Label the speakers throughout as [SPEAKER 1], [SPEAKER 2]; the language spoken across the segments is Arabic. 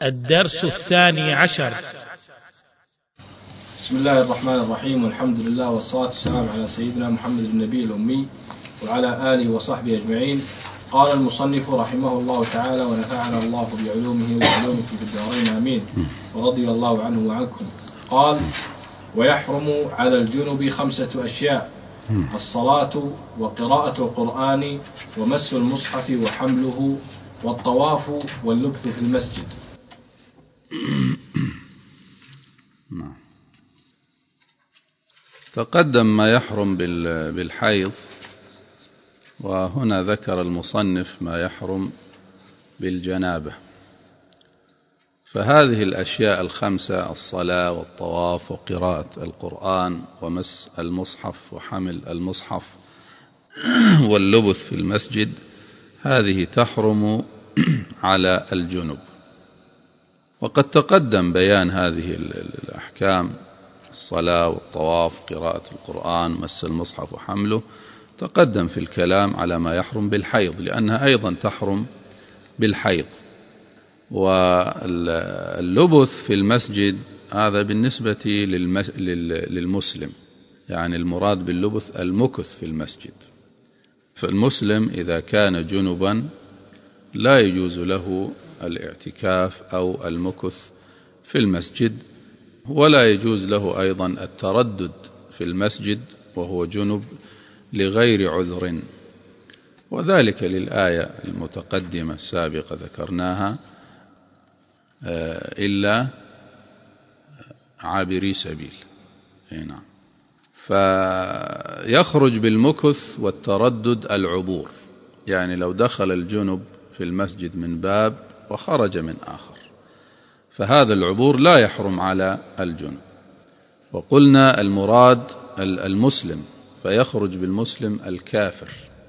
[SPEAKER 1] الدرس 12.
[SPEAKER 2] بسم الله الرحمن الرحيم، والحمد لله والصلاة والسلام على سيدنا محمد النبي الأمي وعلى آله وصحبه أجمعين. قال المصنف رحمه الله تعالى ونفعنا الله بعلومه وعلومكم في الدارين آمين، ورضي الله عنه وعنكم. قال: ويحرم على الجنب 5 أشياء: الصلاة وقراءة القرآن ومس المصحف وحمله والطواف واللبث في المسجد.
[SPEAKER 3] تقدم ما يحرم بالحيض، وهنا ذكر المصنف ما يحرم بالجنابة. فهذه الأشياء 5: الصلاة والطواف وقراءة القرآن ومس المصحف وحمل المصحف واللبث في المسجد، هذه تحرم على الجنب. وقد تقدم بيان هذه الأحكام: الصلاة والطواف، قراءة القرآن، مس المصحف وحمله، تقدم في الكلام على ما يحرم بالحيض، لأنها أيضا تحرم بالحيض. واللبث في المسجد هذا بالنسبة للمسلم، يعني المراد باللبث المكث في المسجد. فالمسلم إذا كان جنبا لا يجوز له الاعتكاف أو المكث في المسجد، ولا يجوز له أيضا التردد في المسجد وهو جنب لغير عذر، وذلك للآية المتقدمة السابقة ذكرناها: إلا عابري سبيل. نعم. فيخرج بالمكث والتردد العبور، يعني لو دخل الجنب في المسجد من باب وخرج من آخر، فهذا العبور لا يحرم على الجنب. وقلنا المراد المسلم، فيخرج بالمسلم الكافر،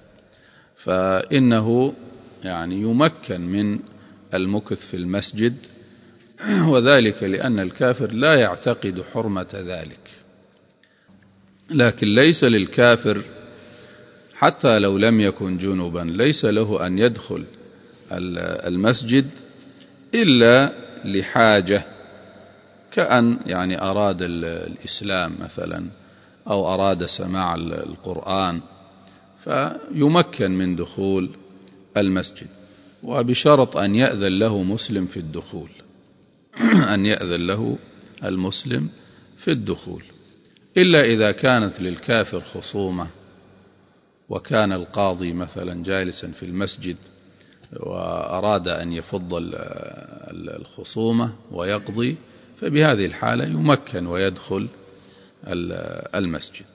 [SPEAKER 3] فإنه يعني يمكن من المكث في المسجد، وذلك لأن الكافر لا يعتقد حرمة ذلك. لكن ليس للكافر حتى لو لم يكن جنبا، ليس له أن يدخل المسجد إلا لحاجة، كأن يعني أراد الإسلام مثلا، أو أراد سماع القرآن، فيمكن من دخول المسجد، وبشرط أن يأذن له مسلم في الدخول، أن يأذن له المسلم في الدخول. إلا إذا كانت للكافر خصومة، وكان القاضي مثلا جالسا في المسجد وأراد أن يفض الخصومة ويقضي، فبهذه الحالة يمكن ويدخل المسجد.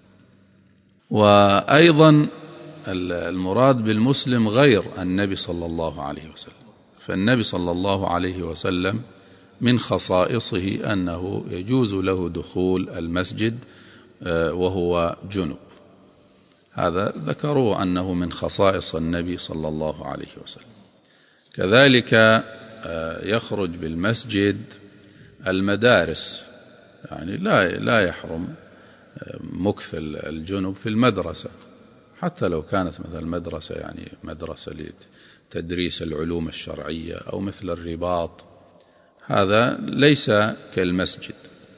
[SPEAKER 3] وأيضا المراد بالمسلم غير النبي صلى الله عليه وسلم، فالنبي صلى الله عليه وسلم من خصائصه أنه يجوز له دخول المسجد وهو جنب، هذا ذكروا أنه من خصائص النبي صلى الله عليه وسلم. كذلك يخرج بالمسجد المدارس، يعني لا يحرم مكث الجنب في المدرسة، حتى لو كانت مثل المدرسة يعني مدرسة لتدريس العلوم الشرعية أو مثل الرباط، هذا ليس كالمسجد.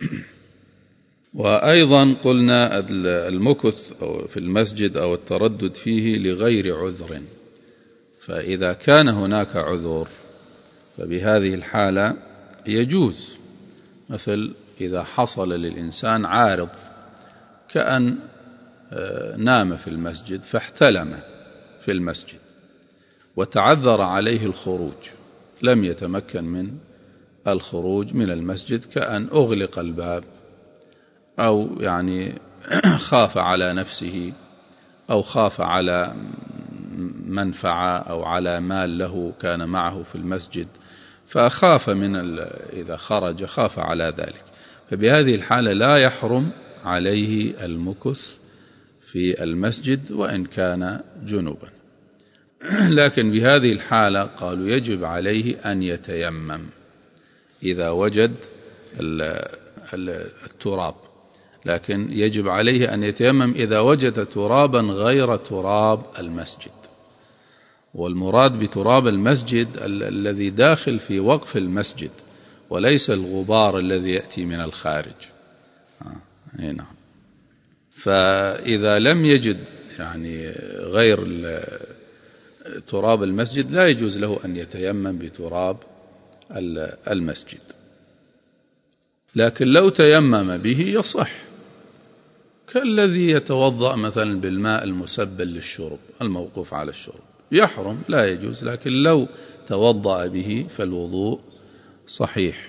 [SPEAKER 3] وأيضا قلنا المكث في المسجد أو التردد فيه لغير عذر، فإذا كان هناك عذر فبهذه الحالة يجوز، مثل إذا حصل للإنسان عارض، كأن نام في المسجد فاحتلم في المسجد وتعذر عليه الخروج، لم يتمكن من الخروج من المسجد، كأن أغلق الباب، أو يعني خاف على نفسه، أو خاف على منفعة أو على مال له كان معه في المسجد، فخاف إذا خرج خاف على ذلك، فبهذه الحالة لا يحرم عليه المكث في المسجد وإن كان جنوبا. لكن بهذه الحالة قالوا يجب عليه أن يتيمم إذا وجد التراب، لكن يجب عليه أن يتيمم إذا وجد ترابا غير تراب المسجد. والمراد بتراب المسجد الذي داخل في وقف المسجد، وليس الغبار الذي يأتي من الخارج. نعم. فإذا لم يجد يعني غير تراب المسجد لا يجوز له أن يتيمم بتراب المسجد، لكن لو تيمم به يصح، كالذي يتوضأ مثلا بالماء المسبل للشرب الموقوف على الشرب، يحرم لا يجوز، لكن لو توضأ به فالوضوء صحيح.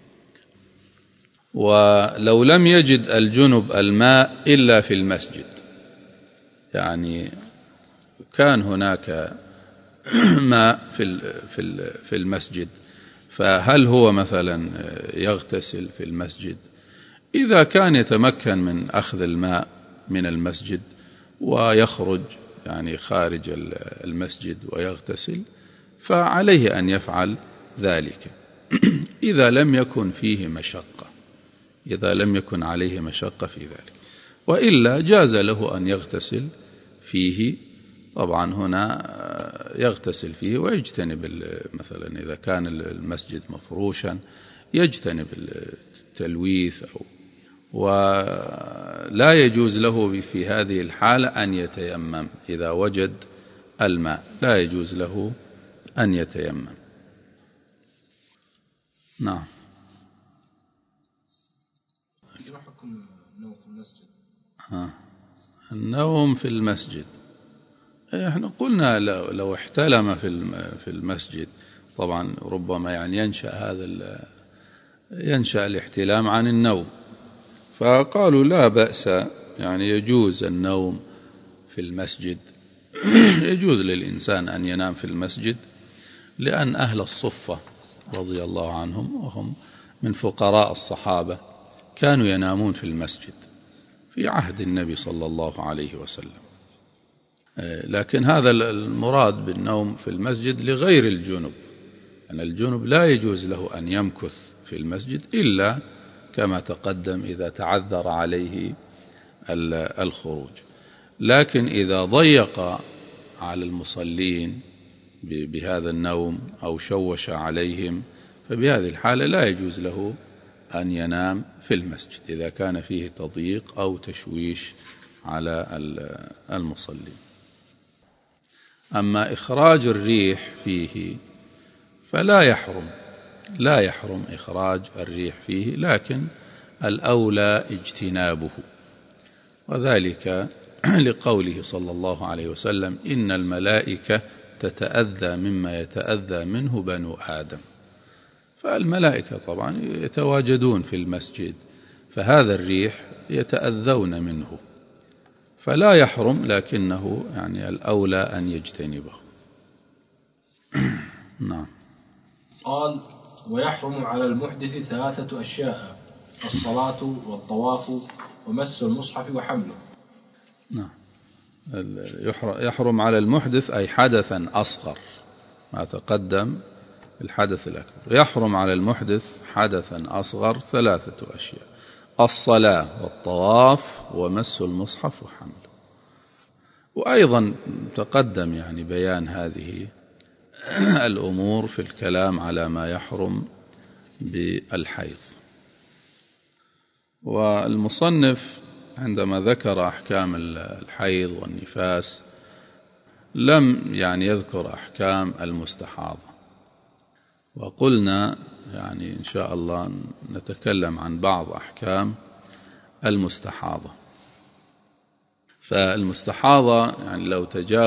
[SPEAKER 3] ولو لم يجد الجنب الماء إلا في المسجد، يعني كان هناك ماء في المسجد، فهل هو مثلا يغتسل في المسجد؟ إذا كان يتمكن من أخذ الماء من المسجد ويخرج يعني خارج المسجد ويغتسل فعليه أن يفعل ذلك إذا لم يكن فيه مشقة، إذا لم يكن عليه مشقة في ذلك، وإلا جاز له أن يغتسل فيه. طبعا هنا يغتسل فيه ويجتنب مثلا إذا كان المسجد مفروشا يجتنب التلويث، ولا يجوز له في هذه الحالة أن يتيمم إذا وجد الماء، لا يجوز له أن يتيمم. نعم.
[SPEAKER 2] ما حكم النوم في المسجد؟
[SPEAKER 3] النوم في المسجد، احنا قلنا لو احتلم في المسجد، طبعا ربما يعني ينشأ الاحتلام عن النوم، فقالوا لا بأس، يعني يجوز النوم في المسجد، يجوز للإنسان أن ينام في المسجد، لأن أهل الصفة رضي الله عنهم وهم من فقراء الصحابة كانوا ينامون في المسجد في عهد النبي صلى الله عليه وسلم. لكن هذا المراد بالنوم في المسجد لغير الجنب، أن الجنب لا يجوز له أن يمكث في المسجد إلا كما تقدم إذا تعذر عليه الخروج. لكن إذا ضيق على المصلين بهذا النوم أو شوش عليهم، فبهذه الحالة لا يجوز له أن ينام في المسجد إذا كان فيه تضييق أو تشويش على المصلين. أما إخراج الريح فيه فلا يحرم إخراج الريح فيه، لكن الأولى اجتنابه، وذلك لقوله صلى الله عليه وسلم: إن الملائكة تتأذى مما يتأذى منه بنو آدم. فالملائكة طبعا يتواجدون في المسجد، فهذا الريح يتأذون منه، فلا يحرم، لكنه يعني الأولى أن يجتنبه. نعم.
[SPEAKER 2] قال: ويحرم على المحدث 3 أشياء: الصلاة والطواف ومس المصحف وحمله.
[SPEAKER 3] نعم. يحرم على المحدث أي حدثا أصغر، ما تقدم الحدث الأكبر. يحرم على المحدث حدثا أصغر 3 أشياء: الصلاة والطواف ومس المصحف وحمله. وأيضا تقدم يعني بيان هذه الأمور في الكلام على ما يحرم بالحيض. والمصنف عندما ذكر أحكام الحيض والنفاس لم يعني يذكر أحكام المستحاضة، وقلنا يعني إن شاء الله نتكلم عن بعض أحكام المستحاضة. فالمستحاضة يعني لو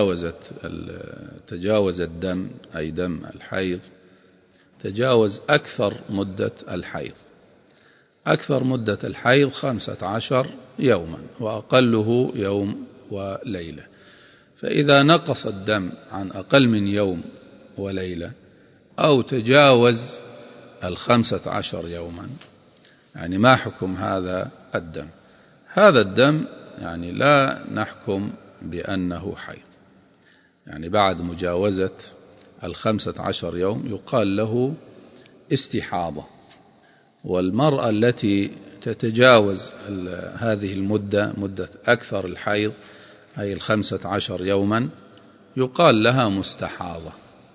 [SPEAKER 3] تجاوز الدم أي دم الحيض، تجاوز أكثر مدة الحيض. أكثر مدة الحيض 15 يوما، وأقله يوم وليلة. فإذا نقص الدم عن أقل من يوم وليلة أو تجاوز 15 يوما، يعني ما حكم هذا الدم؟ هذا الدم يعني لا نحكم بأنه حيض، يعني بعد مجاوزة 15 يوم يقال له استحاضة. والمرأة التي تتجاوز هذه المدة، مدة أكثر الحيض أي 15 يوما، يقال لها مستحاضة.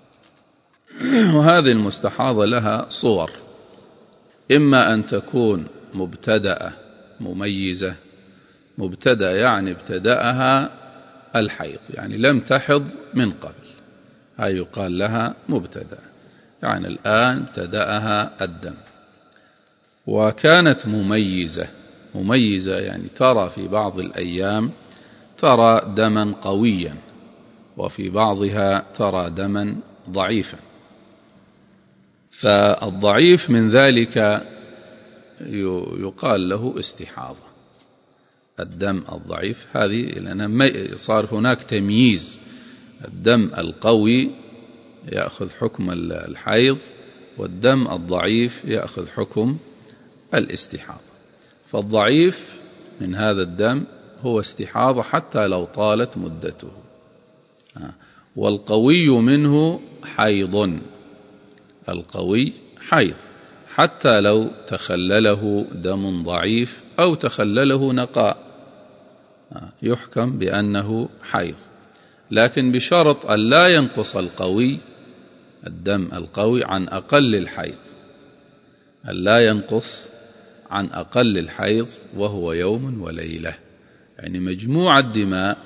[SPEAKER 3] وهذه المستحاضة لها صور، إما أن تكون مبتدأة مميزة. مبتدأ يعني ابتدأها الحيض، يعني لم تحض من قبل، هاي يقال لها مبتدأ، يعني الآن ابتدأها الدم. وكانت مميزة. مميزة يعني ترى في بعض الأيام ترى دما قويا، وفي بعضها ترى دما ضعيفا. فالضعيف من ذلك يقال له استحاضة. الدم الضعيف هذه لأن صار هناك تمييز، الدم القوي يأخذ حكم الحيض، والدم الضعيف يأخذ حكم الاستحاضة. فالضعيف من هذا الدم هو استحاضة حتى لو طالت مدته، والقوي منه حيض. القوي حيض حتى لو تخلله دم ضعيف أو تخلله نقاء يحكم بأنه حيض، لكن بشرط أن لا ينقص القوي، الدم القوي، عن أقل الحيض، أن لا ينقص عن أقل الحيض وهو يوم وليلة. يعني مجموع الدماء،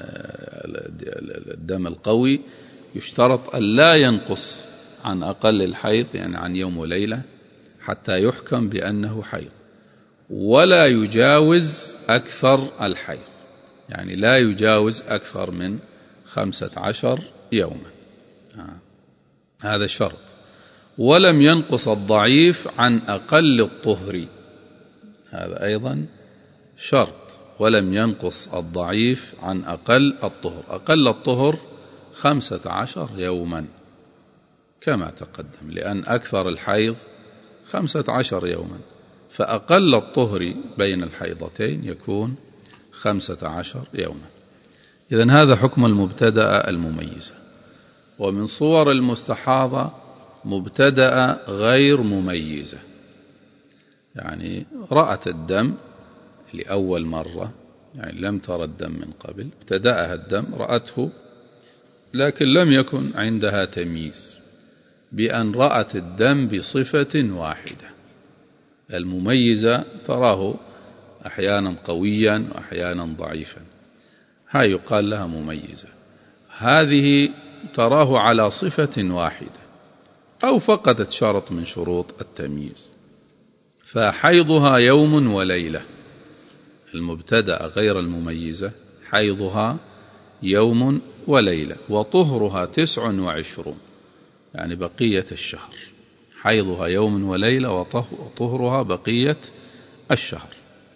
[SPEAKER 3] الدم القوي يشترط أن لا ينقص عن أقل الحيض، يعني عن يوم وليلة، حتى يحكم بأنه حيض، ولا يجاوز أكثر الحيض، يعني لا يجاوز أكثر من 15 يوما، هذا شرط. ولم ينقص الضعيف عن أقل الطهر، هذا أيضا شرط. ولم ينقص الضعيف عن أقل الطهر. أقل الطهر 15 يوما كما تقدم، لأن أكثر الحيض 15 يوما، فأقل الطهر بين الحيضتين يكون 15 يوما. إذن هذا حكم المبتدأ المميزة. ومن صور المستحاضة مبتدأ غير مميزة، يعني رأت الدم لأول مرة، يعني لم ترى الدم من قبل، ابتدأها الدم رأته، لكن لم يكن عندها تمييز، بأن رأت الدم بصفة واحدة. المميزة تراه أحيانا قويا وأحيانا ضعيفا، هاي يقال لها مميزة. هذه تراه على صفة واحدة أو فقدت شرط من شروط التمييز، فحيضها يوم وليلة. المبتدأ غير المميزة حيضها يوم وليلة، وطهرها 29، يعني بقية الشهر. حيضها يوم وليلة وطهرها بقية الشهر.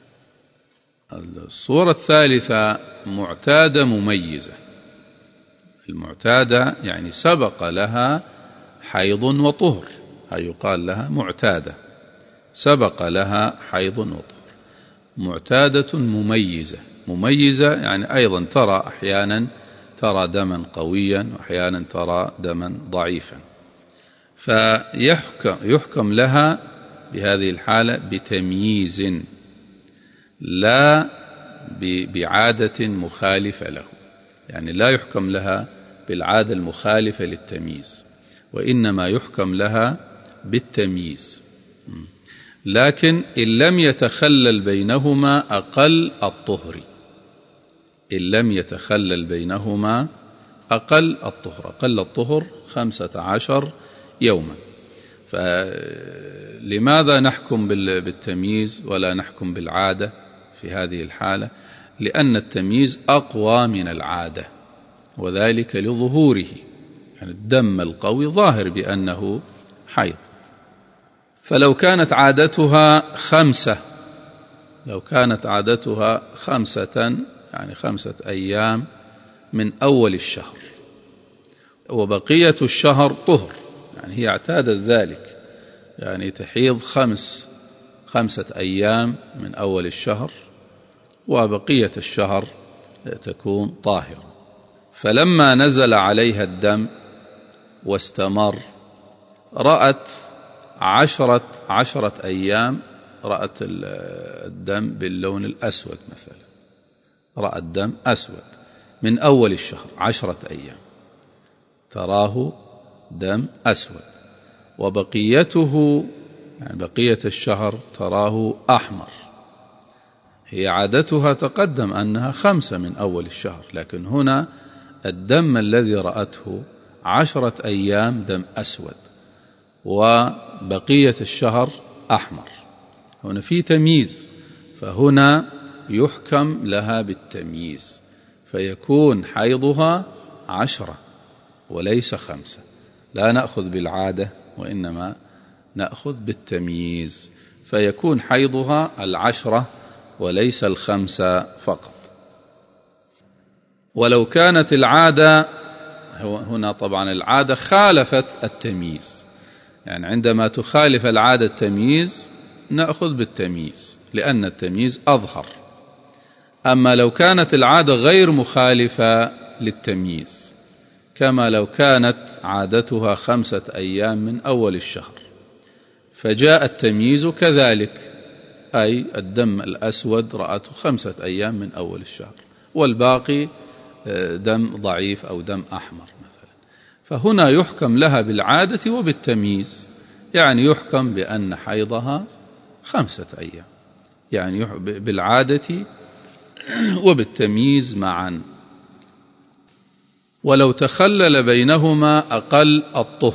[SPEAKER 3] الصورة الثالثة معتادة مميزة. المعتادة يعني سبق لها حيض وطهر، هاي يقال لها معتادة، سبق لها حيض وطهر. معتادة مميزة. مميزة يعني أيضا ترى أحيانا ترى دما قويا وأحيانا ترى دما ضعيفا، فيحكم لها بهذه الحالة بتمييز لا بعادة مخالفة له، يعني لا يحكم لها بالعادة المخالفة للتمييز، وإنما يحكم لها بالتمييز. لكن إن لم يتخلل بينهما أقل الطهر، إن لم يتخلل بينهما أقل الطهر، أقل الطهر 15 يوما. فلماذا نحكم بالتمييز ولا نحكم بالعادة في هذه الحالة؟ لأن التمييز أقوى من العادة، وذلك لظهوره، يعني الدم القوي ظاهر بأنه حيض. فلو كانت عادتها 5، لو كانت عادتها 5 يعني 5 أيام من أول الشهر، وبقية الشهر طهر، يعني هي اعتادت ذلك، يعني تحيض 5 أيام من أول الشهر، وبقية الشهر تكون طاهرة. فلما نزل عليها الدم واستمر، رأت 10 أيام، رأت الدم باللون الأسود مثلا، رأت الدم أسود من أول الشهر 10 أيام، تراه دم أسود، وبقيته يعني بقية الشهر تراه أحمر. هي عادتها تقدم أنها 5 من أول الشهر، لكن هنا الدم الذي رأته 10 أيام دم أسود، وبقية الشهر أحمر. هنا في تمييز، فهنا يحكم لها بالتمييز، فيكون حيضها 10 وليس 5. لا نأخذ بالعادة وإنما نأخذ بالتمييز، فيكون حيضها 10 وليس 5 فقط. ولو كانت العادة، هنا طبعا العادة خالفت التمييز، يعني عندما تخالف العادة التمييز نأخذ بالتمييز لأن التمييز أظهر. أما لو كانت العادة غير مخالفة للتمييز، كما لو كانت عادتها 5 أيام من أول الشهر فجاء التمييز كذلك، أي الدم الأسود رأته 5 أيام من أول الشهر والباقي دم ضعيف أو دم أحمر مثلا، فهنا يحكم لها بالعادة وبالتمييز، يعني يحكم بأن حيضها 5 أيام، يعني بالعادة وبالتمييز معا. ولو تخلل بينهما أقل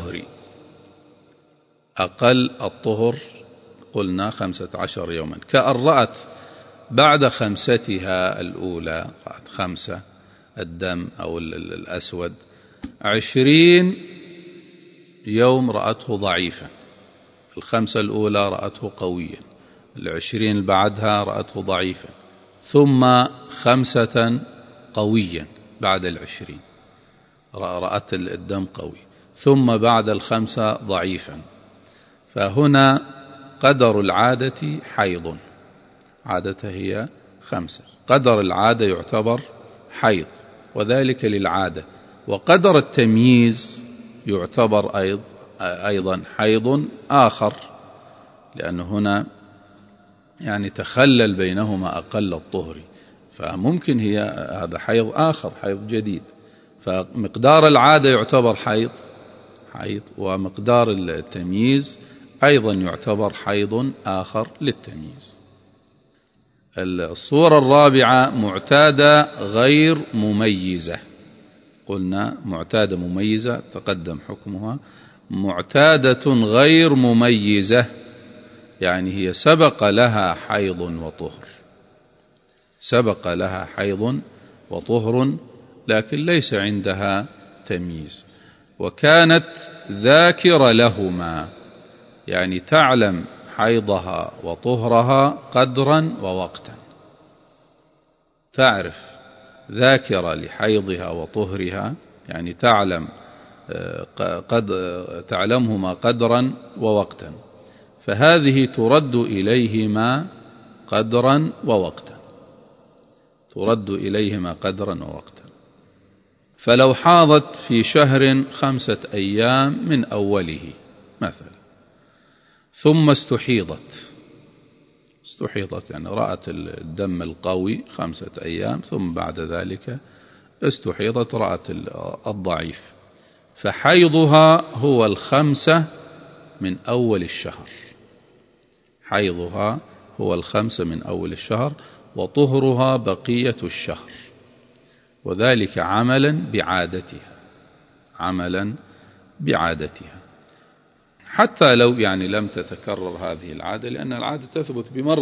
[SPEAKER 3] الطهر قلنا 15 يوما، كأن رأت بعد 5 الأولى، رأت 5 الدم أو الأسود 20 يوم رأته ضعيفا، 5 الأولى رأته قويا، 20 بعدها رأته ضعيفا، ثم 5 قويا بعد 20 رأت الدم قوي، ثم بعد 5 ضعيفا. فهنا قدر العادة حيض، عادتها هي 5، قدر العادة يعتبر حيض وذلك للعادة، وقدر التمييز يعتبر أيضا حيض آخر، لأنه هنا يعني تخلل بينهما أقل الطهر، فممكن هي هذا حيض آخر، حيض جديد، فمقدار العادة يعتبر حيض، ومقدار التمييز أيضا يعتبر حيض آخر للتمييز. الصورة الرابعة معتادة غير مميزة. قلنا معتادة مميزة تقدم حكمها، معتادة غير مميزة يعني هي سبق لها حيض وطهر لكن ليس عندها تمييز، وكانت ذاكرة لهما، يعني تعلم حيضها وطهرها قدرا ووقتا، تعرف ذاكرة لحيضها وطهرها، يعني تعلمهما قدرا ووقتا، فهذه ترد إليهما قدرا ووقتا، فلو حاضت في شهر 5 أيام من أوله مثلا، ثم استحيضت يعني رأت الدم القوي 5 أيام، ثم بعد ذلك استحيضت رأت الضعيف، فحيضها هو 5 من أول الشهر، وطهرها بقية الشهر، وذلك عملا بعادتها، حتى لو يعني لم تتكرر هذه العادة، لأن العادة تثبت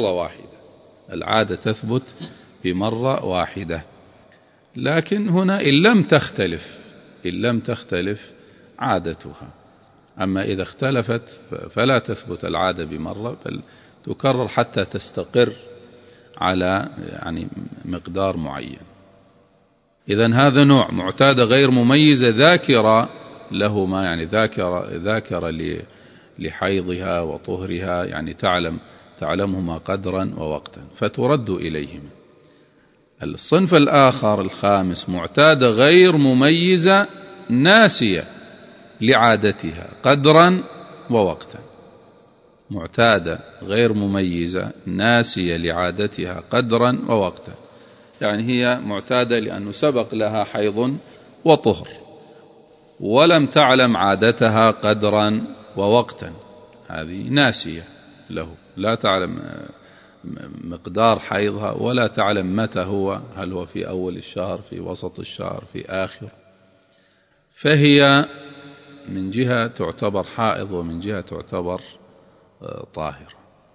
[SPEAKER 3] بمرة واحدة، لكن هنا إن لم تختلف عادتها. أما إذا اختلفت فلا تثبت العادة بمرة، بل تكرر حتى تستقر على يعني مقدار معين. إذن هذا نوع معتادة غير مميزة ذاكرة لهما، يعني ذاكرة لحيضها وطهرها، يعني تعلمهما قدرا ووقتا، فترد إليهما. الصنف الآخر الخامس معتادة غير مميزة ناسية لعادتها قدرا ووقتا، معتادة غير مميزة ناسية لعادتها قدرا ووقتا، يعني هي معتادة لأنه سبق لها حيض وطهر، ولم تعلم عادتها قدرا ووقتا، هذه ناسية له، لا تعلم مقدار حيضها ولا تعلم متى هو، هل هو في أول الشهر، في وسط الشهر، في آخر، فهي من جهة تعتبر حائض ومن جهة تعتبر طاهرة،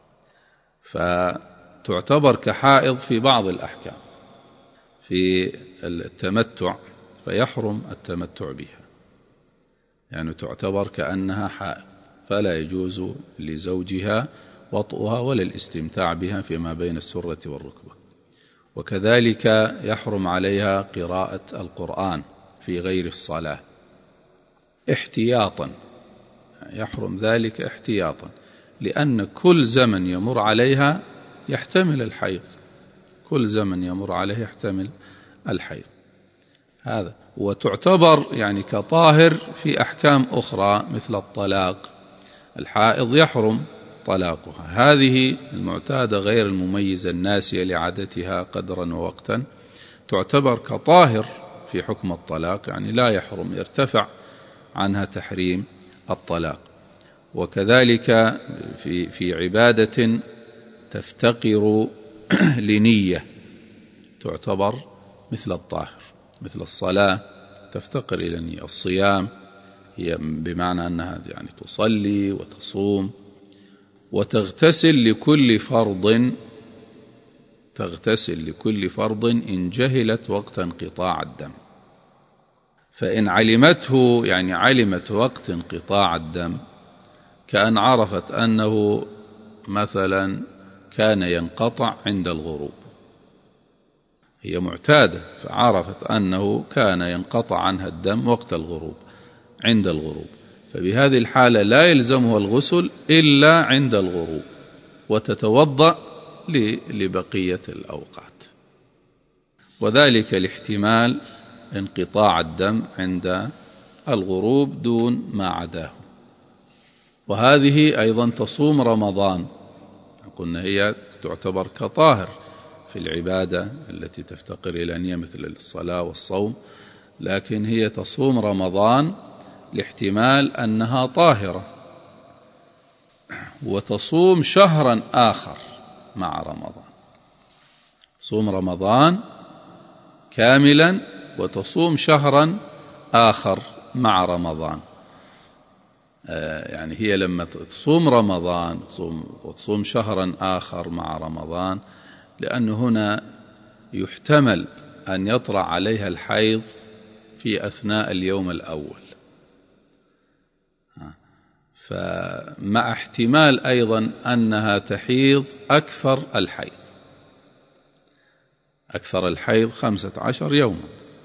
[SPEAKER 3] فتعتبر كحائض في بعض الأحكام. في التمتع فيحرم التمتع بها، يعني تعتبر كأنها حائض، فلا يجوز لزوجها وطئها ولا الاستمتاع بها فيما بين السرة والركبة. وكذلك يحرم عليها قراءة القرآن في غير الصلاة احتياطا، يحرم ذلك احتياطا، لأن كل زمن يمر عليها يحتمل الحيض، كل زمن يمر عليه يحتمل الحيض هذا. وتعتبر يعني كطاهر في أحكام أخرى مثل الطلاق، الحائض يحرم طلاقها، هذه المعتادة غير المميزة الناسية لعادتها قدرا ووقتا تعتبر كطاهر في حكم الطلاق، يعني لا يحرم، يرتفع عنها تحريم الطلاق. وكذلك في عبادة تفتقر لنية تعتبر مثل الطاهر، مثل الصلاة تفتقر إلى نية، الصيام هي بمعنى أنها يعني تصلي وتصوم وتغتسل لكل فرض، تغتسل لكل فرض إن جهلت وقت انقطاع الدم، فإن علمته يعني علمت وقت انقطاع الدم، كأن عرفت أنه مثلا كان ينقطع عند الغروب، هي معتادة فعرفت أنه كان ينقطع عنها الدم وقت الغروب عند الغروب، فبهذه الحالة لا يلزمها الغسل إلا عند الغروب، وتتوضأ لبقية الأوقات، وذلك لاحتمال انقطاع الدم عند الغروب دون ما عداه. وهذه أيضا تصوم رمضان، قلنا هي تعتبر كطاهر في العبادة التي تفتقر إلى نية مثل الصلاة والصوم، لكن هي تصوم رمضان لاحتمال أنها طاهرة، وتصوم شهرا آخر مع رمضان، تصوم رمضان كاملا وتصوم شهرا آخر مع رمضان، يعني هي لما تصوم رمضان وتصوم شهرا آخر مع رمضان، لأن هنا يحتمل أن يطرأ عليها الحيض في أثناء اليوم الأول، فمع احتمال أيضا أنها تحيض أكثر الحيض، أكثر الحيض 15 يوما،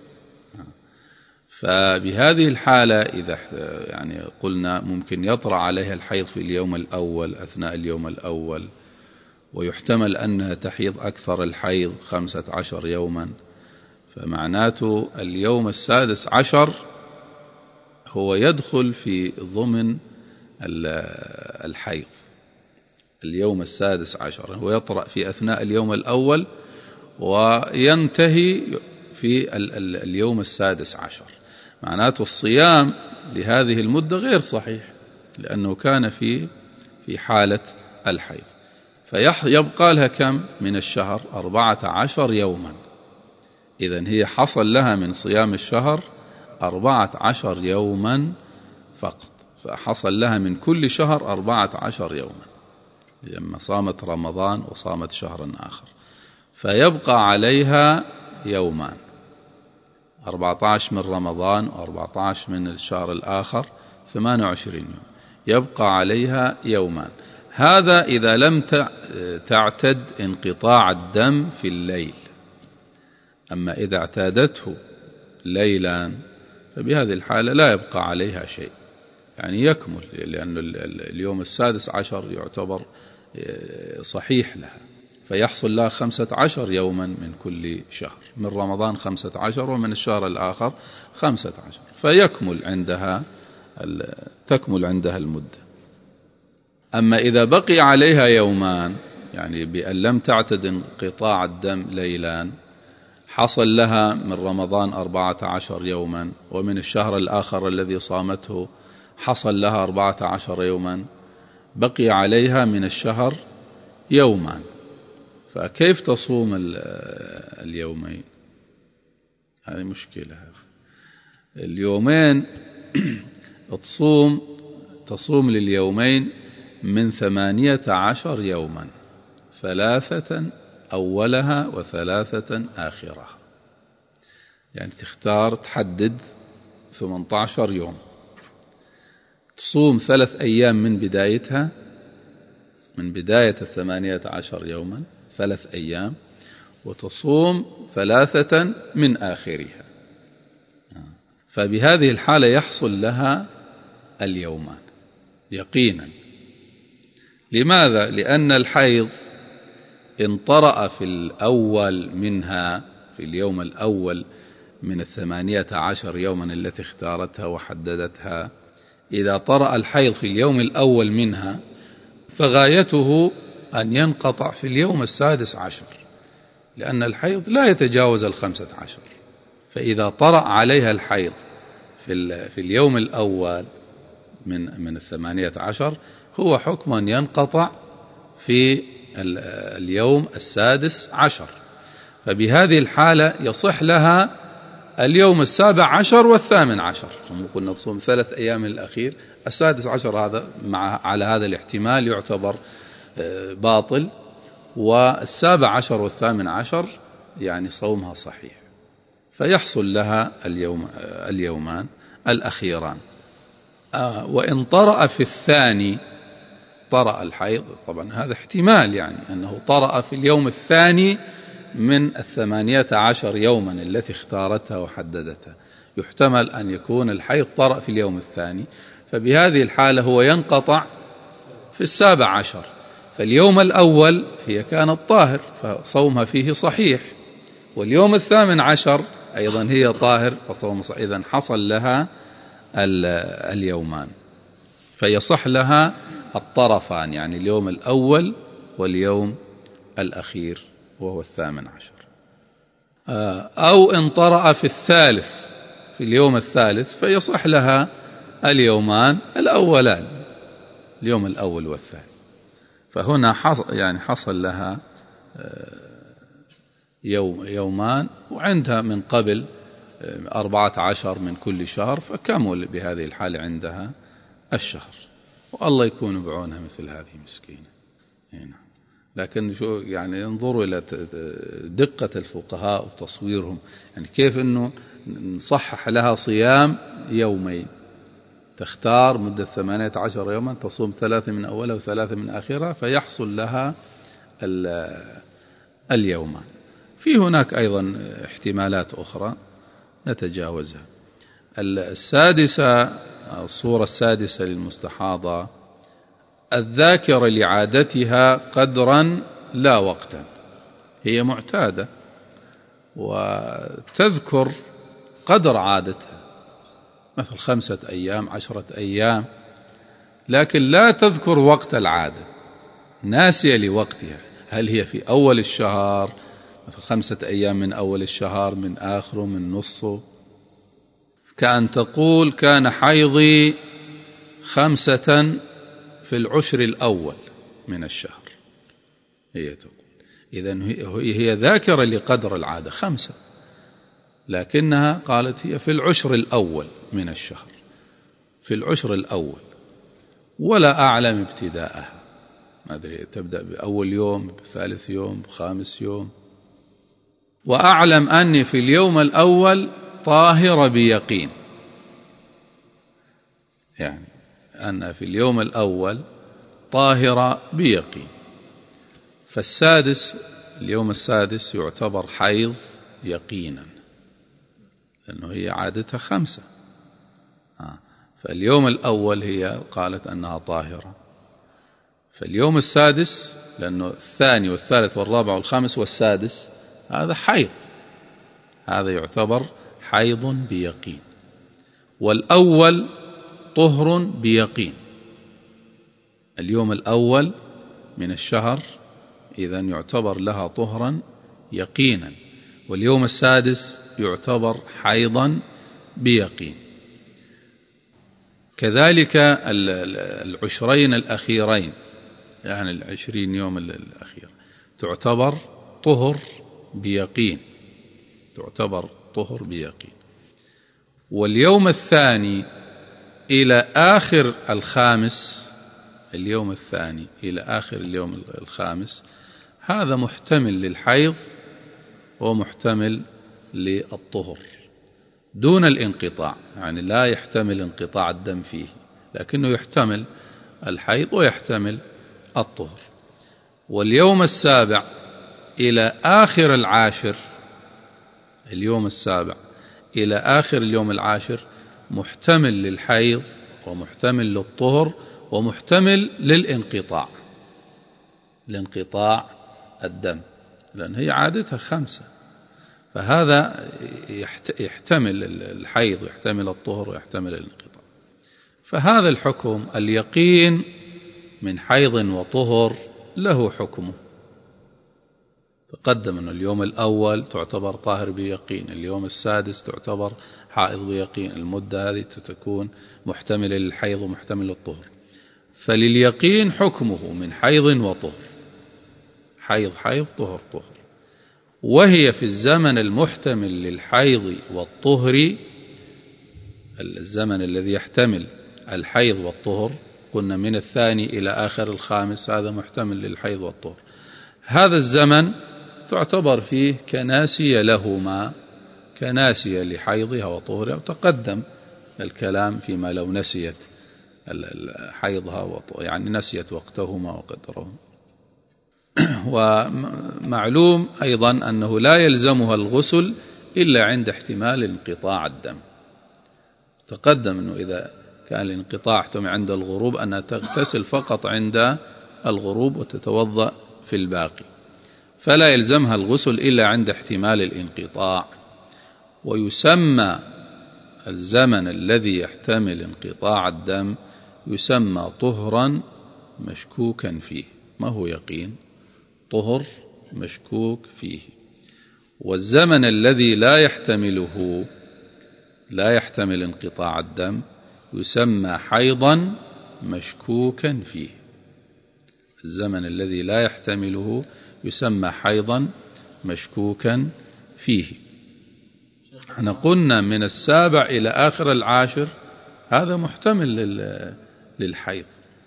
[SPEAKER 3] فبهذه الحالة إذا يعني قلنا ممكن يطرأ عليها الحيض في اليوم الأول أثناء اليوم الأول، ويحتمل أنها تحيض أكثر الحيض 15 يوما، فمعناته اليوم 16 هو يدخل في ضمن الحيض، اليوم 16 هو يطرأ في أثناء اليوم الأول وينتهي في اليوم 16، معناته الصيام لهذه المدة غير صحيح لأنه كان في حالة الحيض، فيبقى لها كم من الشهر 14 يوما، إذن هي حصل لها من صيام الشهر 14 يوما فقط، فحصل لها من كل شهر 14 يوما لما صامت رمضان وصامت شهرا آخر، فيبقى عليها يومان، 14 من رمضان و14 من الشهر الآخر 28 يوم، يبقى عليها يومان، هذا إذا لم تعتد انقطاع الدم في الليل. أما إذا اعتادته ليلا فبهذه الحالة لا يبقى عليها شيء، يعني يكمل، لأن اليوم 16 يعتبر صحيح لها، فيحصل لها 15 يوما من كل شهر، من رمضان 15 ومن الشهر الآخر 15، فيكمل عندها تكمل عندها المدة. أما إذا بقي عليها يومان، يعني بأن لم تعتد انقطاع الدم ليلان، حصل لها من رمضان 14 يوما، ومن الشهر الآخر الذي صامته حصل لها 14 يوما، بقي عليها من الشهر يوما، فكيف تصوم اليومين؟ هذه مشكلة. اليومين تصوم لليومين من 18 يوما، 3 أولها و3 آخرها، يعني تحدد 18 يوم، تصوم 3 أيام من بدايتها، من بداية 18 يوما 3 أيام، وتصوم 3 من آخرها. فبهذه الحالة يحصل لها اليومان يقينا. لماذا؟ لأن الحيض إن طرأ في الأول منها، في اليوم الأول من 18 يوما التي اختارتها وحددتها، إذا طرأ الحيض في اليوم الأول منها فغايته أن ينقطع في اليوم 16، لأن الحيض لا يتجاوز 15. فإذا طرأ عليها الحيض في اليوم الأول من 18 هو حكم أن ينقطع في اليوم 16. فبهذه الحالة يصح لها اليوم 17 و18. قلنا تصوم 3 أيام الأخير، 16 هذا على هذا الاحتمال يعتبر باطل، و17 و18 يعني صومها صحيح، فيحصل لها اليومان الأخيران. وإن طرأ في الثاني، طرأ الحيض، طبعا هذا احتمال، يعني أنه طرأ في اليوم الثاني من 18 يوما التي اختارتها وحددتها، يحتمل أن يكون الحيض طرأ في اليوم الثاني، فبهذه الحالة هو ينقطع في 17. فاليوم الأول هي كانت طاهر فصومها فيه صحيح، واليوم 18 أيضا هي طاهر فصوم صحيح، إذن حصل لها اليومان، فيصح لها الطرفان، يعني اليوم الأول واليوم الأخير وهو 18. أو إن طرأ في الثالث، في اليوم الثالث، فيصح لها اليومان الأولان، اليوم الأول والثاني. فهنا يعني حصل لها يومان، وعندها من قبل 14 من كل شهر، فكمل بهذه الحالة عندها الشهر، والله يكون بعونها مثل هذه مسكينة. لكن شو يعني ينظروا إلى دقة الفقهاء وتصويرهم، يعني كيف أنه نصحح لها صيام يومين، تختار مدة 18 يوما تصوم 3 من أولها و3 من آخرها، فيحصل لها اليومان. في هناك أيضا احتمالات أخرى نتجاوزها. الصورة السادسة للمستحاضة: الذاكرة لعادتها قدرا لا وقتا. هي معتادة وتذكر قدر عادتها، مثل 5 أيام 10 أيام، لكن لا تذكر وقت العادة، ناسية لوقتها، هل هي في أول الشهر مثل 5 أيام من أول الشهر، من آخره، من نصه. كأن تقول: كان حيضي 5 في العشر الأول من الشهر. هي تقول إذن هي ذاكرة لقدر العادة 5، لكنها قالت هي في العشر الأول من الشهر، في العشر الأول، ولا أعلم ابتداءها، ما أدري تبدأ بأول يوم، بثالث يوم، بخامس يوم. وأعلم أني في اليوم الأول طاهرة بيقين، يعني أن في اليوم الأول طاهرة بيقين. اليوم السادس يعتبر حيض يقينا، لأنه هي عادتها 5. فاليوم الأول هي قالت أنها طاهرة، فاليوم السادس، لأنه الثاني والثالث والرابع والخامس والسادس هذا حيض، هذا يعتبر حيض بيقين. والأول طهر بيقين، اليوم الأول من الشهر إذن يعتبر لها طهرا يقينا، واليوم السادس يعتبر حيضا بيقين. كذلك العشرين الأخيرين، يعني 20 يوم الأخير، تعتبر طهر بيقين، تعتبر طهر بيقين. واليوم الثاني إلى آخر الخامس، اليوم الثاني إلى آخر اليوم الخامس، هذا محتمل للحيض ومحتمل للطهر دون الانقطاع، يعني لا يحتمل انقطاع الدم فيه، لكنه يحتمل الحيض ويحتمل الطهر. واليوم السابع إلى آخر العاشر، اليوم السابع إلى آخر اليوم العاشر محتمل للحيض ومحتمل للطهر ومحتمل للانقطاع، لانقطاع الدم، لأن هي عادتها 5، فهذا يحتمل الحيض ويحتمل الطهر ويحتمل الانقطاع. فهذا الحكم اليقين من حيض وطهر له حكمه. تقدم أن اليوم الأول تعتبر طاهر بيقين، اليوم السادس تعتبر حائض بيقين، المدة هذه تكون محتملة للحيض ومحتمل للطهر. فلليقين حكمه من حيض وطهر، حيض حيض، طهر طهر. وهي في الزمن المحتمل للحيض والطهر، الزمن الذي يحتمل الحيض والطهر، قلنا من الثاني إلى آخر الخامس، هذا محتمل للحيض والطهر. هذا الزمن تعتبر فيه كناسية لهما، كناسية لحيضها وطهرها، وتقدم الكلام فيما لو نسيت حيضها يعني نسيت وقتهما وقدرهما. ومعلوم أيضا أنه لا يلزمها الغسل إلا عند احتمال انقطاع الدم. تقدم أنه إذا كان الانقطاع احتمل عند الغروب أنها تغتسل فقط عند الغروب وتتوضأ في الباقي، فلا يلزمها الغسل إلا عند احتمال الانقطاع. ويسمى الزمن الذي يحتمل انقطاع الدم يسمى طهرا مشكوكا فيه، ما هو يقين، طهر مشكوك فيه. والزمن الذي لا يحتمله، لا يحتمل انقطاع الدم، يسمى حيضا مشكوكا فيه. الزمن الذي لا يحتمله يسمى حيضا مشكوكا فيه. احنا قلنا من السابع إلى آخر العاشر هذا محتمل للحيض،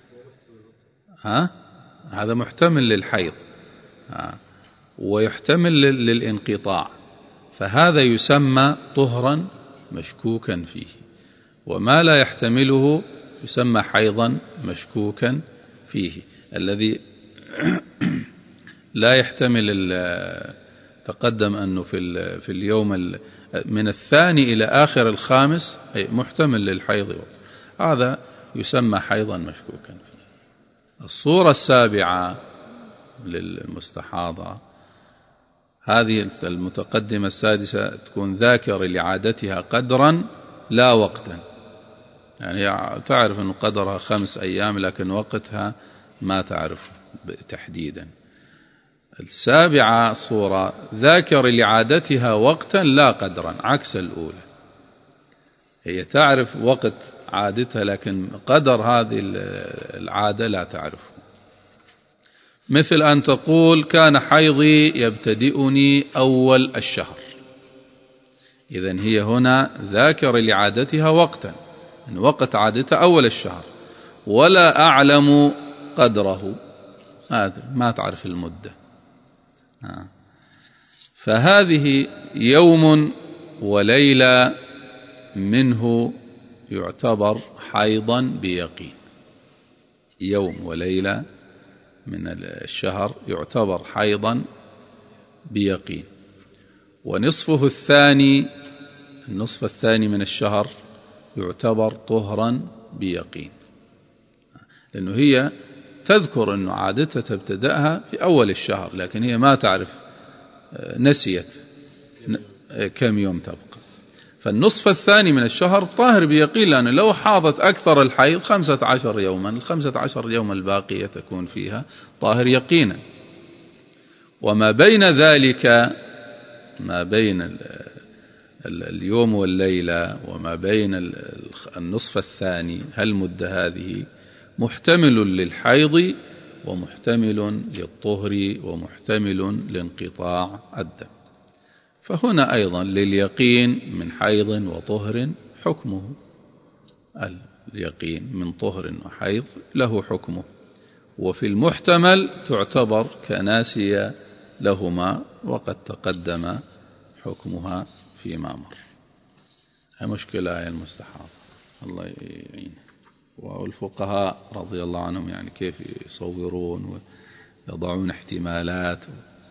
[SPEAKER 3] هذا محتمل للحيض ويحتمل للانقطاع، فهذا يسمى طهرا مشكوكا فيه. وما لا يحتمله يسمى حيضا مشكوكا فيه. الذي لا يحتمل، تقدم أنه في اليوم من الثاني إلى آخر الخامس أي محتمل للحيض، هذا يسمى حيضا مشكوكا فيه. الصورة السابعة للمستحاضة، هذه المتقدمة السادسة تكون ذاكرة لعادتها قدرا لا وقتا، يعني تعرف أن قدرها 5 أيام لكن وقتها ما تعرف تحديدا. السابعة صورة ذاكرة لعادتها وقتا لا قدرا، عكس الأولى، هي تعرف وقت عادتها لكن قدر هذه العادة لا تعرفه. مثل أن تقول كان حيضي يبتدئني أول الشهر، إذن هي هنا ذاكرة لعادتها وقتا، إن وقت عادتها أول الشهر، ولا أعلم قدره، ما تعرف المدة، فهذه يوم وليلة منه يعتبر حيضا بيقين، يوم وليلة من الشهر يعتبر حيضا بيقين. ونصفه الثاني، النصف الثاني من الشهر يعتبر طهرا بيقين، لأنه هي تذكر أنه عادتها تبتدأها في أول الشهر، لكن هي ما تعرف، نسيت كم يوم تبقى. فالنصف الثاني من الشهر طاهر بيقين، لأنه لو حاضت أكثر الحيض 15 يوما، 15 يوم الباقية تكون فيها طاهر يقينا. وما بين ذلك ما بين اليوم والليلة وما بين النصف الثاني، هالمدة هذه محتمل للحيض ومحتمل للطهر ومحتمل لانقطاع الدم. فهنا أيضا لليقين من حيض وطهر حكمه، اليقين من طهر وحيض له حكمه، وفي المحتمل تعتبر كناسية لهما وقد تقدم حكمها فيما مر. هي مشكلة يا المستحاضة، الله يعين. والفقهاء رضي الله عنهم يعني كيف يصورون ويضعون احتمالات.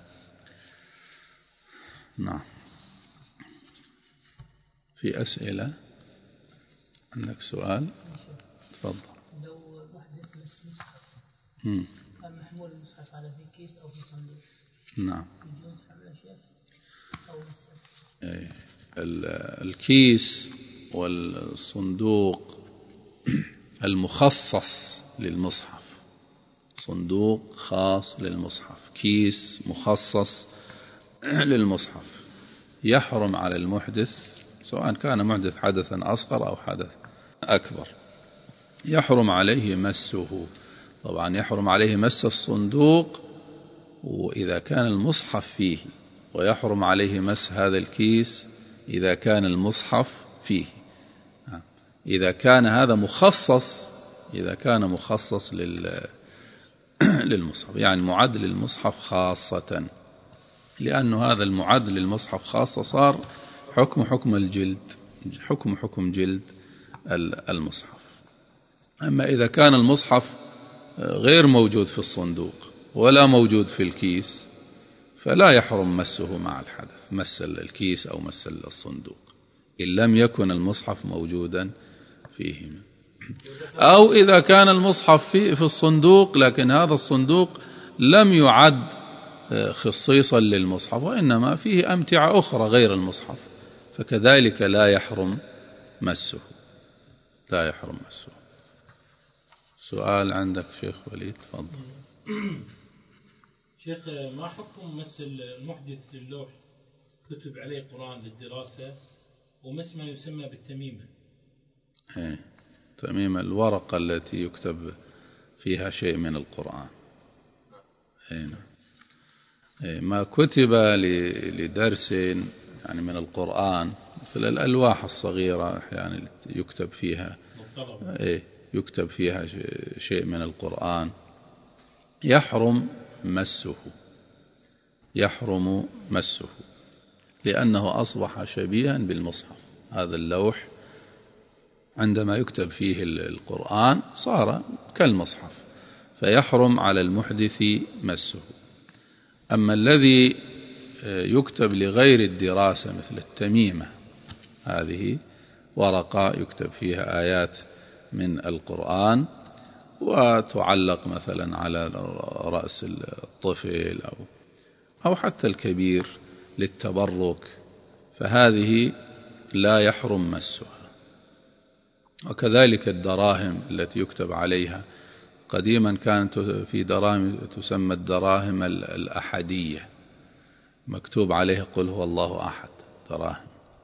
[SPEAKER 3] نعم. في أسئلة؟ عندك سؤال؟ تفضل.
[SPEAKER 4] لو محدث مصحف كان محمول المصحف على في كيس أو في صندوق،
[SPEAKER 3] نعم،
[SPEAKER 4] يجوز حمل شيء أو مسح؟
[SPEAKER 3] الكيس والصندوق المخصص للمصحف، صندوق خاص للمصحف، كيس مخصص للمصحف، يحرم على المحدث سواء كان محدث حدثا أصغر أو حدث أكبر، يحرم عليه مسه. طبعا يحرم عليه مس الصندوق وإذا كان المصحف فيه، ويحرم عليه مس هذا الكيس إذا كان المصحف فيه، إذا كان هذا مخصص، إذا كان مخصص للمصحف، يعني معد للمصحف خاصة، لأنه هذا المعد للمصحف خاصة صار حكم الجلد، حكم جلد المصحف. أما إذا كان المصحف غير موجود في الصندوق ولا موجود في الكيس فلا يحرم مسه مع الحدث، مس الكيس أو مس الصندوق، إن لم يكن المصحف موجودا فيهما. أو إذا كان المصحف في الصندوق لكن هذا الصندوق لم يعد خصيصا للمصحف وإنما فيه أمتعة أخرى غير المصحف، فكذلك لا يحرم مسه، لا يحرم مسه. سؤال عندك شيخ وليد؟ تفضل.
[SPEAKER 1] شيخ، ما حكم مس المحدث للوح كتب عليه قرآن للدراسة ومس ما يسمى بالتميمة؟
[SPEAKER 3] تميمة الورقة التي يكتب فيها شيء من القرآن. ما كتب لدرس يعني من القرآن مثل الألواح الصغيرة أحيانا يكتب فيها يكتب فيها شيء من القرآن، يحرم مسه، يحرم مسه، لأنه أصبح شبيها بالمصحف. هذا اللوح عندما يكتب فيه القرآن صار كالمصحف، فيحرم على المحدث مسه. أما الذي يكتب لغير الدراسة مثل التميمة، هذه ورقة يكتب فيها آيات من القرآن وتعلق مثلا على رأس الطفل أو حتى الكبير للتبرك، فهذه لا يحرم مسها. وكذلك الدراهم التي يكتب عليها، قديما كانت في دراهم تسمى الدراهم الأحدية، مكتوب عليها قل هو الله أحد، دراهم،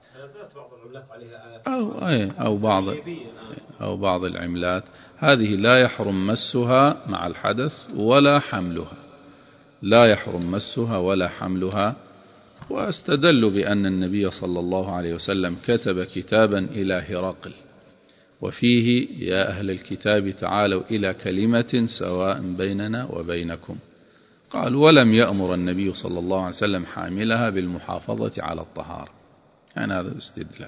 [SPEAKER 3] أو بعض العملات، هذه لا يحرم مسها مع الحدث ولا حملها، لا يحرم مسها ولا حملها. واستدلوا بأن النبي صلى الله عليه وسلم كتب كتابا إلى هرقل وفيه يا أهل الكتاب تعالوا إلى كلمة سواء بيننا وبينكم، قالوا ولم يأمر النبي صلى الله عليه وسلم حاملها بالمحافظة على الطهارة. يعني هذا استدلال.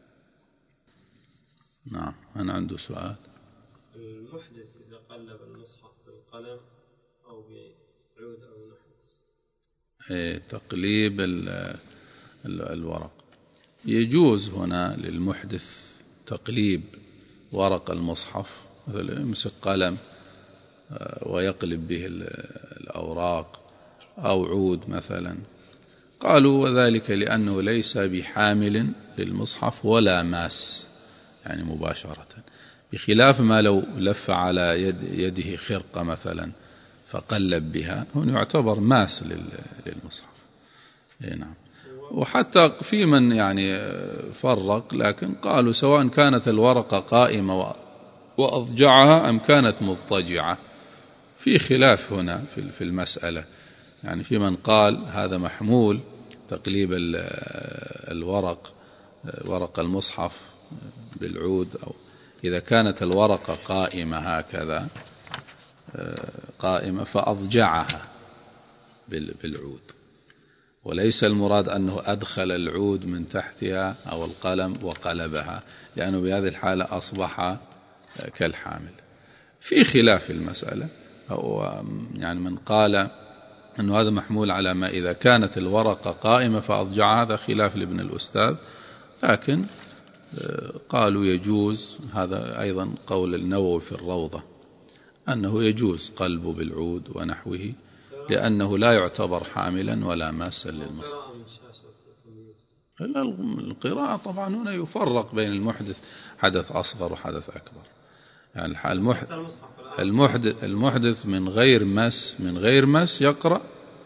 [SPEAKER 3] نعم. أنا عنده سؤال.
[SPEAKER 5] المحدث إذا قلب المصحف بالقلم أو بعود أو نحاس،
[SPEAKER 3] تقليب الورق، يجوز هنا للمحدث تقليب ورق المصحف، مثل يمسك قلم ويقلب به الأوراق أو عود مثلا. قالوا وذلك لأنه ليس بحامل للمصحف ولا ماس يعني مباشرة، بخلاف ما لو لف على يده خرقة مثلا فقلب بها، هنا يعتبر ماس للمصحف. نعم. وحتى في من يعني فرق، لكن قالوا سواء كانت الورقة قائمة وأضجعها أم كانت مضطجعة، في خلاف هنا في المسألة. يعني في من قال هذا محمول تقليب الورق، ورق المصحف بالعود، أو إذا كانت الورقة قائمة هكذا قائمة فأضجعها بالعود، وليس المراد أنه أدخل العود من تحتها أو القلم وقلبها، لأنه بهذه الحالة أصبح كالحامل. في خلاف في المسألة، أو يعني من قال أنه هذا محمول على ما إذا كانت الورقة قائمة فأضجع، هذا خلاف لابن الأستاذ، لكن قالوا يجوز. هذا أيضا قول النووي في الروضة، أنه يجوز قلبه بالعود ونحوه، لأنه لا يعتبر حاملا ولا ماسا للمصحف. القراءة طبعا هنا يفرق بين المحدث حدث أصغر وحدث أكبر. يعني المحدث من غير مس يقرأ،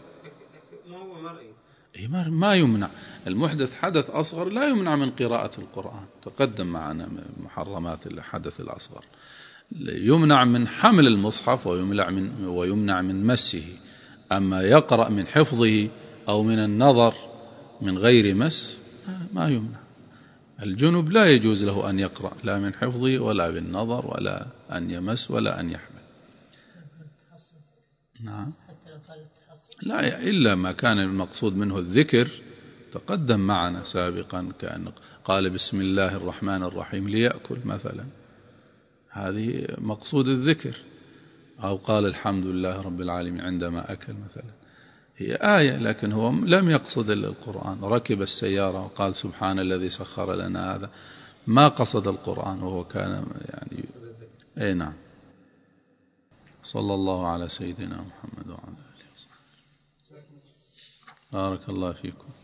[SPEAKER 3] ما يمنع. المحدث حدث أصغر لا يمنع من قراءة القرآن، تقدم معنا محرمات الحدث الأصغر. يمنع من حمل المصحف ويمنع من مسه. أما يقرأ من حفظه أو من النظر من غير مس ما يمنع. الجنب لا يجوز له أن يقرأ لا من حفظه ولا بالنظر ولا أن يمس ولا أن يحمل. نعم، لا، إلا ما كان المقصود منه الذكر، تقدم معنا سابقا، كأن قال بسم الله الرحمن الرحيم ليأكل مثلا، هذه مقصود الذكر. أو قال الحمد لله رب العالمين عندما أكل مثلا، هي آية، لكن هو لم يقصد إلا القرآن. ركب السيارة وقال سبحان الذي سخر لنا هذا، ما قصد القرآن، وهو كان يعني أي نعم. صلى الله على سيدنا محمد وعلى آله وصحبه. بارك الله فيكم.